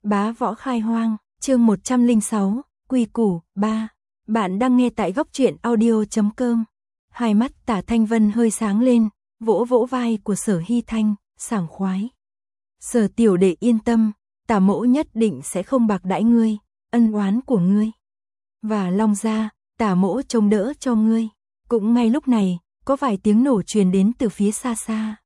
Bá võ khai hoang, chương 106, quy củ, 3. Bạn đang nghe tại góc truyện audio.com. Hai mắt Tả Thanh Vân hơi sáng lên, vỗ vỗ vai của Sở Hy Thanh, sảng khoái. Sở tiểu đệ yên tâm, Tả mỗ nhất định sẽ không bạc đãi ngươi, ân oán của ngươi. Và Long gia, Tả mỗ trông đỡ cho ngươi. Cũng ngay lúc này, có vài tiếng nổ truyền đến từ phía xa xa.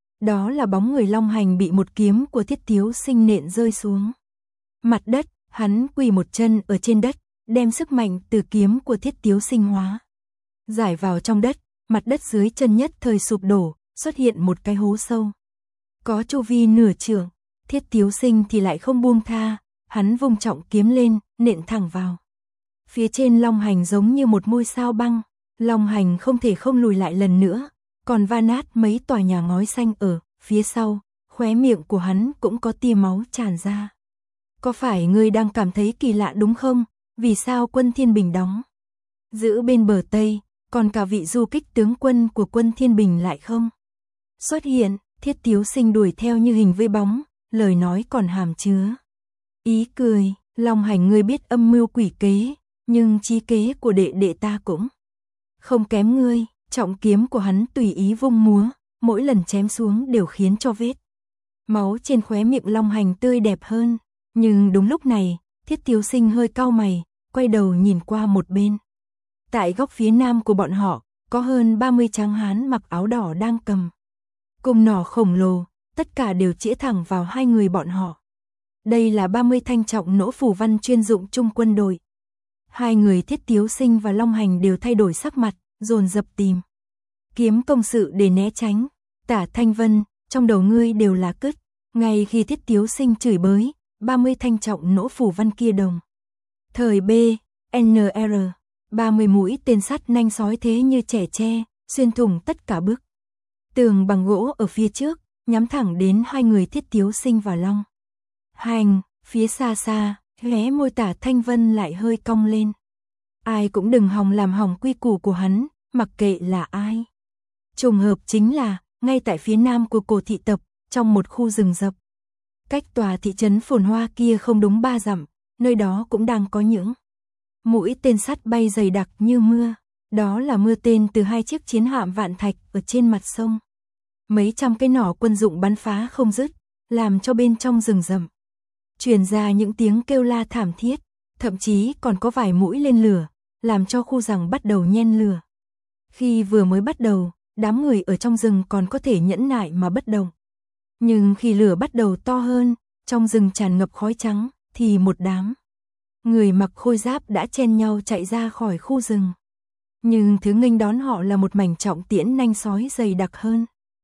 Đó là bóng người Long Hành bị một kiếm của Thiết Tiếu Sinh nện rơi xuống. Mặt đất, hắn quỳ một chân ở trên đất, đem sức mạnh từ kiếm của Thiết Tiếu Sinh hóa giải vào trong đất, mặt đất dưới chân nhất thời sụp đổ, xuất hiện một cái hố sâu. Có chu vi nửa trượng, Thiết Tiếu Sinh thì lại không buông tha, hắn vung trọng kiếm lên, nện thẳng vào. Phía trên Long Hành giống như một ngôi sao băng, Long Hành không thể không lùi lại lần nữa, còn va nát mấy tòa nhà ngói xanh ở phía sau, khóe miệng của hắn cũng có tia máu tràn ra. Có phải ngươi đang cảm thấy kỳ lạ đúng không? Vì sao quân Thiên Bình đóng giữ bên bờ Tây, còn cả vị du kích tướng quân của quân Thiên Bình lại không xuất hiện? Thiết Tiếu Sinh đuổi theo như hình với bóng, lời nói còn hàm chứa ý cười. Long Hành, ngươi biết âm mưu quỷ kế, nhưng trí kế của đệ đệ ta cũng không kém ngươi. Trọng kiếm của hắn tùy ý vung múa, mỗi lần chém xuống đều khiến cho vết máu trên khóe miệng Long Hành tươi đẹp hơn. Nhưng đúng lúc này, Thiết Tiếu Sinh hơi cau mày, quay đầu nhìn qua một bên. Tại góc phía nam của bọn họ, có hơn 30 tráng hán mặc áo đỏ đang cầm cung nỏ khổng lồ, tất cả đều chĩa thẳng vào hai người bọn họ. Đây là 30 thanh trọng nỗ phù văn chuyên dụng chung quân đội. Hai người Thiết Tiếu Sinh và Long Hành đều thay đổi sắc mặt, dồn dập tìm kiếm công sự để né tránh. Tả Thanh Vân, trong đầu ngươi đều là cứt. Ngay khi Thiết Tiếu Sinh chửi bới, 30 thanh trọng nỗ phù văn kia đồng thời BNR, 30 mũi tên sắt nanh sói thế như trẻ tre, xuyên thủng tất cả bức tường bằng gỗ ở phía trước, nhắm thẳng đến hai người Thiết Tiếu Sinh và Long Hành. Phía xa xa, khóe môi Tả Thanh Vân lại hơi cong lên. Ai cũng đừng hòng làm hỏng quy củ của hắn, mặc kệ là ai. Trùng hợp chính là, ngay tại phía nam của cổ thị tập, trong một khu rừng rậm, cách tòa thị trấn phồn hoa kia không đúng 3 dặm, nơi đó cũng đang có những mũi tên sắt bay dày đặc như mưa. Đó là mưa tên từ 2 chiếc chiến hạm vạn thạch ở trên mặt sông. Mấy trăm cái nỏ quân dụng bắn phá không dứt, làm cho bên trong rừng rậm truyền ra những tiếng kêu la thảm thiết, thậm chí còn có vài mũi lên lửa, làm cho khu rừng bắt đầu nhen lửa. Khi vừa mới bắt đầu, đám người ở trong rừng còn có thể nhẫn nại mà bất động. Nhưng khi lửa bắt đầu to hơn, trong rừng tràn ngập khói trắng, thì một đám người mặc khôi giáp đã chen nhau chạy ra khỏi khu rừng. Nhưng thứ nghênh đón họ là một mảnh trọng tiễn nanh sói dày đặc hơn,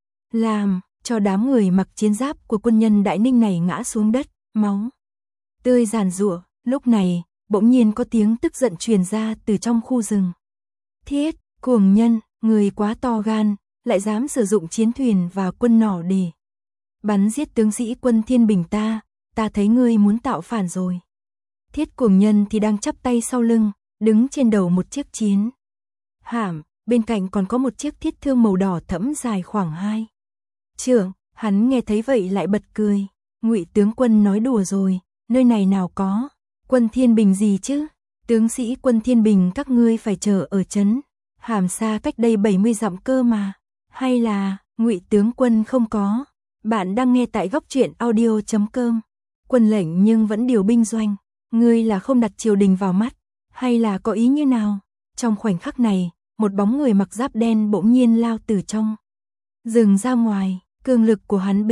làm cho đám người mặc chiến giáp của quân nhân Đại Ninh này ngã xuống đất, máu tươi giàn giụa. Lúc này, bỗng nhiên có tiếng tức giận truyền ra từ trong khu rừng. Thiết, cuồng nhân, người quá to gan, lại dám sử dụng chiến thuyền và quân nỏ để bắn giết tướng sĩ quân Thiên Bình ta thấy ngươi muốn tạo phản rồi. Thiết cuồng nhân thì đang chắp tay sau lưng, đứng trên đầu một chiếc chiến hạm, bên cạnh còn có một chiếc thiết thương màu đỏ thẫm dài khoảng 2 trượng. Hắn nghe thấy vậy lại bật cười. Ngụy tướng quân nói đùa rồi, nơi này nào có quân Thiên Bình gì chứ? Tướng sĩ quân Thiên Bình các ngươi phải chờ ở trấn Hàm Sa cách đây 70 dặm cơ mà. Hay là Ngụy tướng quân không có? Bạn đang nghe tại góc truyện audio.com. Quân lệnh nhưng vẫn điều binh doanh, ngươi là không đặt triều đình vào mắt, hay là có ý như nào? Trong khoảnh khắc này, một bóng người mặc giáp đen bỗng nhiên lao từ trong rừng ra ngoài. Cương lực của hắn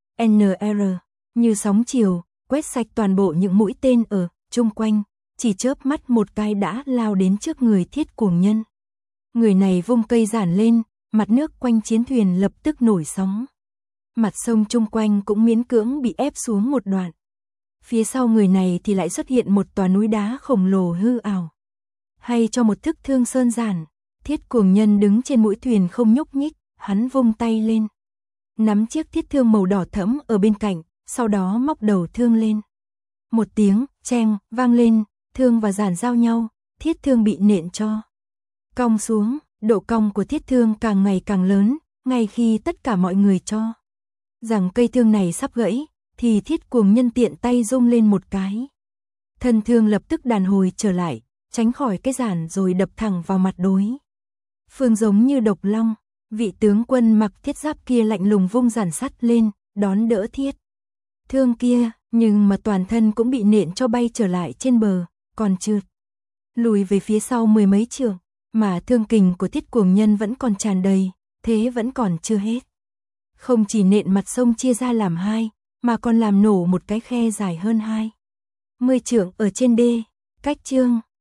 BNR như sóng chiều, quét sạch toàn bộ những mũi tên ở chung quanh, chỉ chớp mắt một cái đã lao đến trước người Thiết cuồng nhân. Người này vung cây giản lên, mặt nước quanh chiến thuyền lập tức nổi sóng. Mặt sông chung quanh cũng miễn cưỡng bị ép xuống một đoạn. Phía sau người này thì lại xuất hiện một tòa núi đá khổng lồ hư ảo. Hay cho một thức thương sơn giản, Thiết cuồng nhân đứng trên mũi thuyền không nhúc nhích, hắn vung tay lên, nắm chiếc thiết thương màu đỏ thẫm ở bên cạnh, sau đó móc đầu thương lên. Một tiếng cheng vang lên, thương và giản giao nhau, thiết thương bị nện cho cong xuống. Độ cong của thiết thương càng ngày càng lớn, ngay khi tất cả mọi người cho rằng cây thương này sắp gãy, thì Thiết Cuồng Nhân tiện tay rung lên một cái. Thân thương lập tức đàn hồi trở lại, tránh khỏi cái giản rồi đập thẳng vào mặt đối phương giống như độc long. Vị tướng quân mặc thiết giáp kia lạnh lùng vung giản sắt lên, đón đỡ thiết thương kia, nhưng mà toàn thân cũng bị nện cho bay trở lại trên bờ, còn trượt lùi về phía sau mười mấy trượng, mà thương kình của Thiết Cuồng Nhân vẫn còn tràn đầy, thế vẫn còn chưa hết. Không chỉ nện mặt sông chia ra làm hai, mà còn làm nổ một cái khe dài hơn 20 trượng ở trên đê, cách Trương